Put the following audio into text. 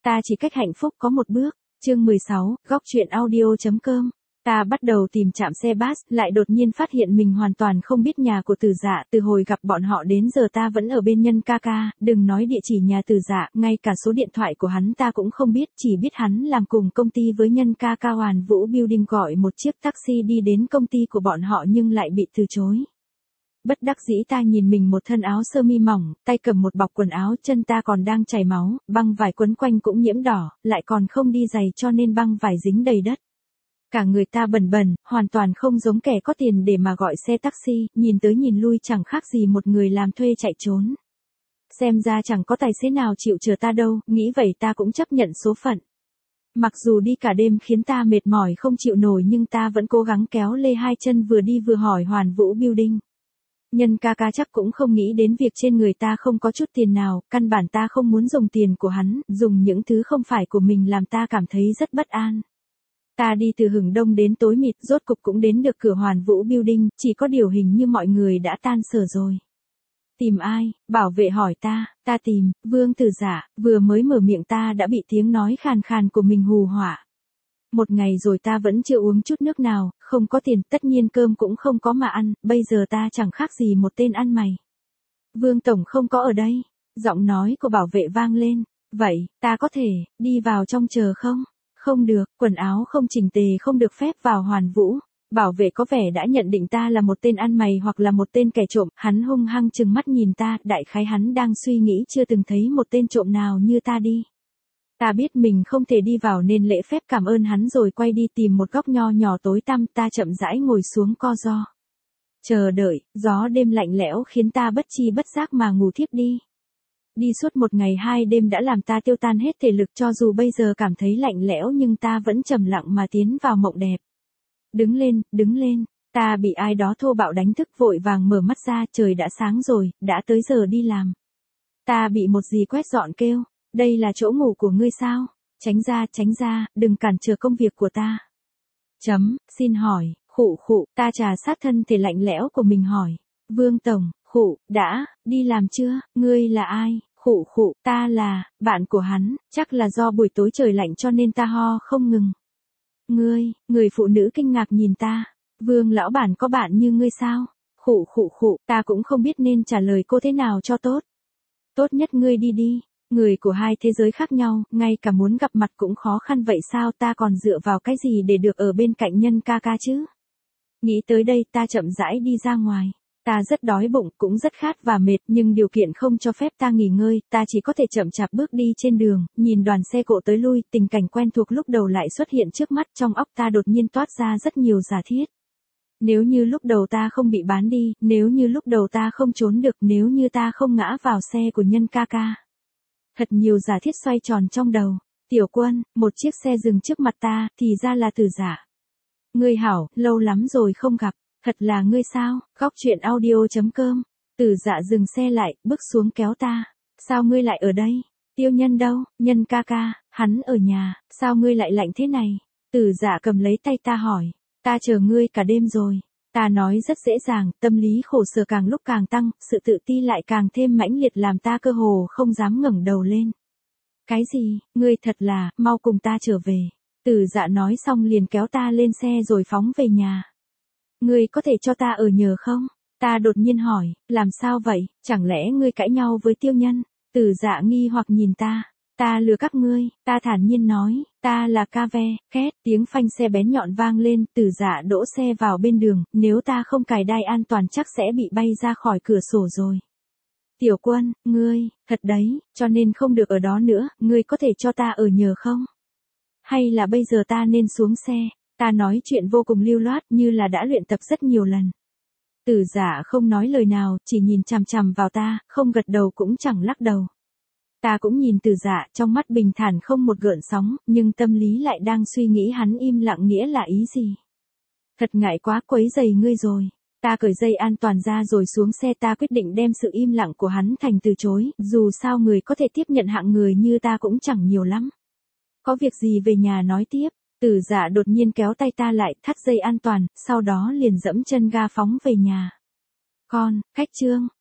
Ta chỉ cách hạnh phúc có một bước. Chương 16, góc truyện audio.com. Ta bắt đầu tìm trạm xe bus, lại đột nhiên phát hiện mình hoàn toàn không biết nhà của Từ Dạ, từ hồi gặp bọn họ đến giờ ta vẫn ở bên Nhân ca ca, đừng nói địa chỉ nhà Từ Dạ, ngay cả số điện thoại của hắn ta cũng không biết, chỉ biết hắn làm cùng công ty với Nhân ca ca. Hoàn Vũ Building gọi một chiếc taxi đi đến công ty của bọn họ nhưng lại bị từ chối. Bất đắc dĩ ta nhìn mình một thân áo sơ mi mỏng, tay cầm một bọc quần áo, chân ta còn đang chảy máu, băng vải quấn quanh cũng nhiễm đỏ, lại còn không đi giày cho nên băng vải dính đầy đất. Cả người ta bẩn bẩn, hoàn toàn không giống kẻ có tiền để mà gọi xe taxi, nhìn tới nhìn lui chẳng khác gì một người làm thuê chạy trốn. Xem ra chẳng có tài xế nào chịu chờ ta đâu, nghĩ vậy ta cũng chấp nhận số phận. Mặc dù đi cả đêm khiến ta mệt mỏi không chịu nổi nhưng ta vẫn cố gắng kéo lê hai chân vừa đi vừa hỏi Hoàn Vũ Building. Nhân ca ca chắc cũng không nghĩ đến việc trên người ta không có chút tiền nào, căn bản ta không muốn dùng tiền của hắn, dùng những thứ không phải của mình làm ta cảm thấy rất bất an. Ta đi từ hừng đông đến tối mịt, rốt cục cũng đến được cửa Hoàn Vũ Building, chỉ có điều hình như mọi người đã tan sở rồi. Tìm ai? Bảo vệ hỏi ta tìm, Vương Từ Dạ, vừa mới mở miệng ta đã bị tiếng nói khàn khàn của mình hù họa. Một ngày rồi ta vẫn chưa uống chút nước nào, không có tiền, tất nhiên cơm cũng không có mà ăn, bây giờ ta chẳng khác gì một tên ăn mày. Vương Tổng không có ở đây, giọng nói của bảo vệ vang lên, vậy, ta có thể, đi vào trong chờ không? Không được, quần áo không chỉnh tề không được phép vào Hoàn Vũ. Bảo vệ có vẻ đã nhận định ta là một tên ăn mày hoặc là một tên kẻ trộm, hắn hung hăng trừng mắt nhìn ta, đại khái hắn đang suy nghĩ chưa từng thấy một tên trộm nào như ta đi. Ta biết mình không thể đi vào nên lễ phép cảm ơn hắn rồi quay đi tìm một góc nho nhỏ tối tăm, ta chậm rãi ngồi xuống co ro. Chờ đợi, gió đêm lạnh lẽo khiến ta bất chi bất giác mà ngủ thiếp đi. Đi suốt một ngày hai đêm đã làm ta tiêu tan hết thể lực, cho dù bây giờ cảm thấy lạnh lẽo nhưng ta vẫn trầm lặng mà tiến vào mộng đẹp. Đứng lên, ta bị ai đó thô bạo đánh thức vội vàng mở mắt ra, trời đã sáng rồi, đã tới giờ đi làm. Ta bị một dì quét dọn kêu, đây là chỗ ngủ của ngươi sao? Tránh ra, đừng cản trở công việc của ta. Xin hỏi, ta trà sát thân thể lạnh lẽo của mình hỏi. Vương Tổng, đã, đi làm chưa, ngươi là ai? Ta là, bạn của hắn, chắc là do buổi tối trời lạnh cho nên ta ho không ngừng. Người phụ nữ kinh ngạc nhìn ta. Vương lão bản có bạn như ngươi sao? Ta cũng không biết nên trả lời cô thế nào cho tốt. Tốt nhất ngươi đi. Người của hai thế giới khác nhau, ngay cả muốn gặp mặt cũng khó khăn vậy sao, ta còn dựa vào cái gì để được ở bên cạnh Nhân ca ca chứ? Nghĩ tới đây ta chậm rãi đi ra ngoài. Ta rất đói bụng, cũng rất khát và mệt, nhưng điều kiện không cho phép ta nghỉ ngơi, ta chỉ có thể chậm chạp bước đi trên đường, nhìn đoàn xe cộ tới lui, tình cảnh quen thuộc lúc đầu lại xuất hiện trước mắt, trong óc ta đột nhiên toát ra rất nhiều giả thiết. Nếu như lúc đầu ta không bị bán đi, nếu như lúc đầu ta không trốn được, nếu như ta không ngã vào xe của Nhân ca ca. Thật nhiều giả thiết xoay tròn trong đầu. Tiểu Quân, một chiếc xe dừng trước mặt ta, thì ra là Từ Dạ. Ngươi hảo, lâu lắm rồi không gặp. Thật là ngươi sao? Góc truyện audio.com. Từ Dạ dừng xe lại, bước xuống kéo ta. Sao ngươi lại ở đây? Tiêu Nhân đâu? Nhân ca ca, hắn ở nhà, sao ngươi lại lạnh thế này? Từ Dạ cầm lấy tay ta hỏi. Ta chờ ngươi cả đêm rồi. Ta nói rất dễ dàng, tâm lý khổ sở càng lúc càng tăng, sự tự ti lại càng thêm mãnh liệt làm ta cơ hồ không dám ngẩng đầu lên. Cái gì? Ngươi thật là, mau cùng ta trở về. Từ Dạ nói xong liền kéo ta lên xe rồi phóng về nhà. Ngươi có thể cho ta ở nhờ không? Ta đột nhiên hỏi, làm sao vậy, chẳng lẽ ngươi cãi nhau với Tiêu Nhân? Từ Dạ nghi hoặc nhìn ta. Ta lừa các ngươi, ta thản nhiên nói, ta là Cave, két, tiếng phanh xe bén nhọn vang lên, Từ Dạ đỗ xe vào bên đường, nếu ta không cài đai an toàn chắc sẽ bị bay ra khỏi cửa sổ rồi. Tiểu Quân, ngươi, thật đấy, cho nên không được ở đó nữa, ngươi có thể cho ta ở nhờ không? Hay là bây giờ ta nên xuống xe? Ta nói chuyện vô cùng lưu loát như là đã luyện tập rất nhiều lần. Từ Dạ không nói lời nào, chỉ nhìn chằm chằm vào ta, không gật đầu cũng chẳng lắc đầu. Ta cũng nhìn Từ Dạ, trong mắt bình thản không một gợn sóng, nhưng tâm lý lại đang suy nghĩ hắn im lặng nghĩa là ý gì. Thật ngại quá quấy rầy ngươi rồi. Ta cởi dây an toàn ra rồi xuống xe, ta quyết định đem sự im lặng của hắn thành từ chối, dù sao người có thể tiếp nhận hạng người như ta cũng chẳng nhiều lắm. Có việc gì về nhà nói tiếp. Từ Dạ đột nhiên kéo tay ta lại, thắt dây an toàn, sau đó liền dẫm chân ga phóng về nhà. Khách trương,